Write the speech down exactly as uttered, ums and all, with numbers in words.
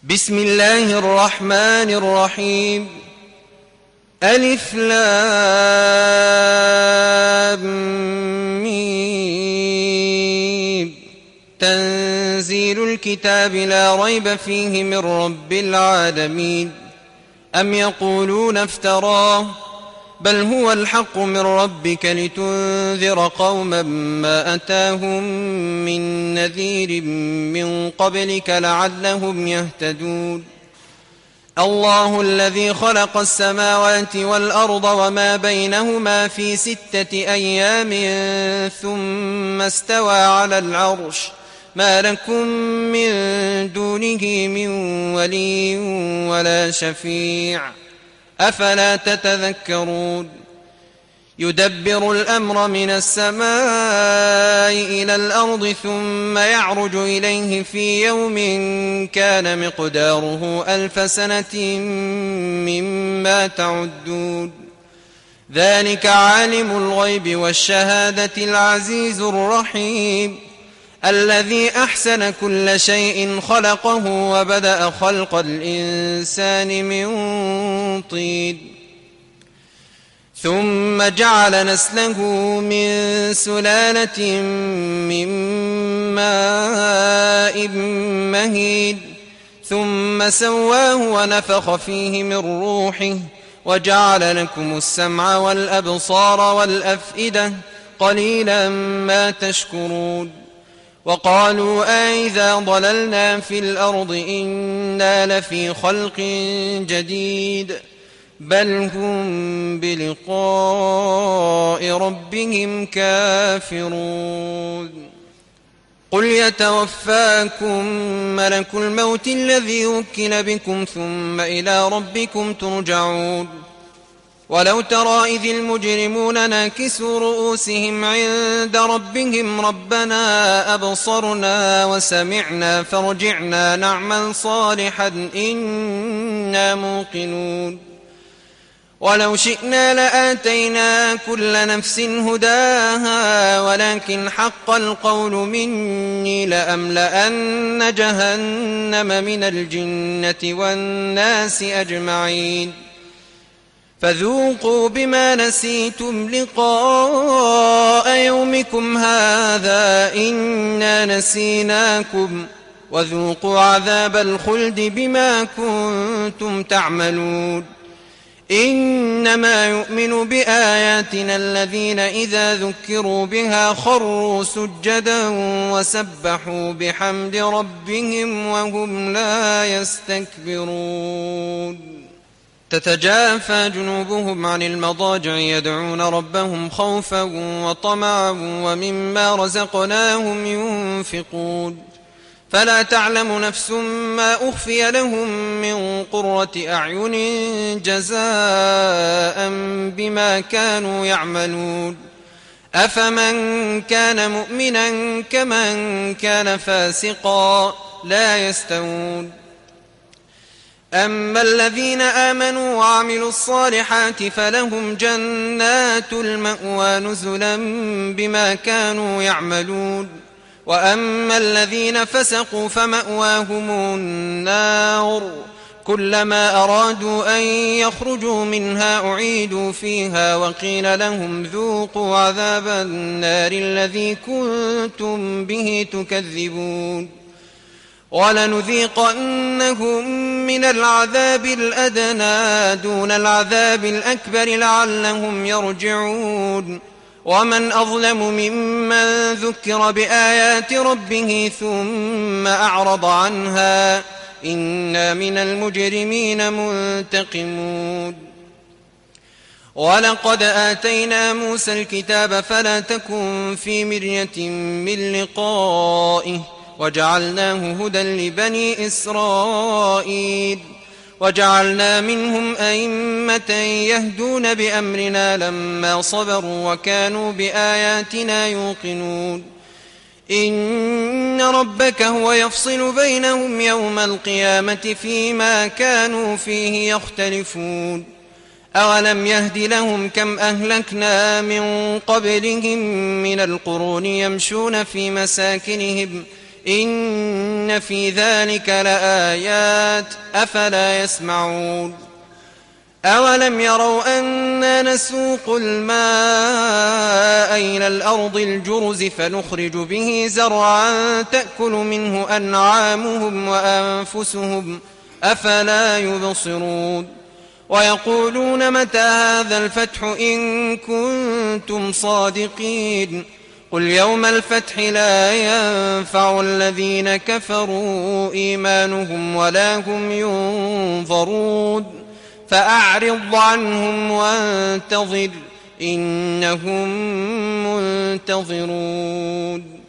بسم الله الرحمن الرحيم. ألف لام ميم. تنزيل الكتاب لا ريب فيه من رب العالمين. أم يقولون افتراه بل هو الحق من ربك لتنذر قوما ما أتاهم من نذير من قبلك لعلهم يهتدون. الله الذي خلق السماوات والأرض وما بينهما في ستة أيام ثم استوى على العرش ما لكم من دونه من ولي ولا شفيع أفلا تتذكرون. يدبر الأمر من السماء إلى الأرض ثم يعرج إليه في يوم كان مقداره ألف سنة مما تعدون. ذلك عالم الغيب والشهادة العزيز الرحيم الذي أحسن كل شيء خلقه وبدأ خلق الإنسان من طين ثم جعل نسله من سلالة من ماء مهين ثم سواه ونفخ فيه من روحه وجعل لكم السمع والأبصار والأفئدة قليلا ما تشكرون. وقالوا أئذا ضللنا في الأرض إنا لفي خلق جديد بل هم بلقاء ربهم كافرون. قل يتوفاكم ملك الموت الذي وكل بكم ثم إلى ربكم ترجعون. ولو ترى إذ المجرمون ناكسوا رؤوسهم عند ربهم ربنا أبصرنا وسمعنا فارجعنا نعمل صالحا إنا موقنون. ولو شئنا لآتينا كل نفس هداها ولكن حق القول مني لأملأن جهنم من الجنة والناس أجمعين. فذوقوا بما نسيتم لقاء يومكم هذا إنا نسيناكم وذوقوا عذاب الخلد بما كنتم تعملون. إنما يؤمن بآياتنا الذين إذا ذكروا بها خروا سجدا وسبحوا بحمد ربهم وهم لا يستكبرون. تتجافى جنوبهم عن المضاجع يدعون ربهم خوفا وطمعا ومما رزقناهم ينفقون. فلا تعلم نفس ما أخفي لهم من قرة أعين جزاء بما كانوا يعملون. أفمن كان مؤمنا كمن كان فاسقا لا يستوون. أما الذين آمنوا وعملوا الصالحات فلهم جنات المأوى نزلا بما كانوا يعملون. وأما الذين فسقوا فمأواهم النار كلما أرادوا أن يخرجوا منها أعيدوا فيها وقيل لهم ذوقوا عذاب النار الذي كنتم به تكذبون. ولنذيقنهم من العذاب الأدنى دون العذاب الأكبر لعلهم يرجعون. ومن أظلم ممن ذكر بآيات ربه ثم أعرض عنها إنا من المجرمين منتقمون. ولقد آتينا موسى الكتاب فلا تكن في مرية من لقائه وجعلناه هدى لبني إسرائيل. وجعلنا منهم أئمة يهدون بأمرنا لما صبروا وكانوا بآياتنا يوقنون. إن ربك هو يفصل بينهم يوم القيامة فيما كانوا فيه يختلفون. أولم يهد لهم كم أهلكنا من قبلهم من القرون يمشون في مساكنهم إن في ذلك لآيات أفلا يسمعون أولم يروا أنا نسوق الماء إلى الأرض الجرز فنخرج به زرعا تأكل منه أنعامهم وأنفسهم أفلا يبصرون ويقولون متى هذا الفتح إن كنتم صادقين قل يوم الفتح لا ينفع الذين كفروا إيمانهم ولا هم ينظرون فأعرض عنهم وانتظر إنهم منتظرون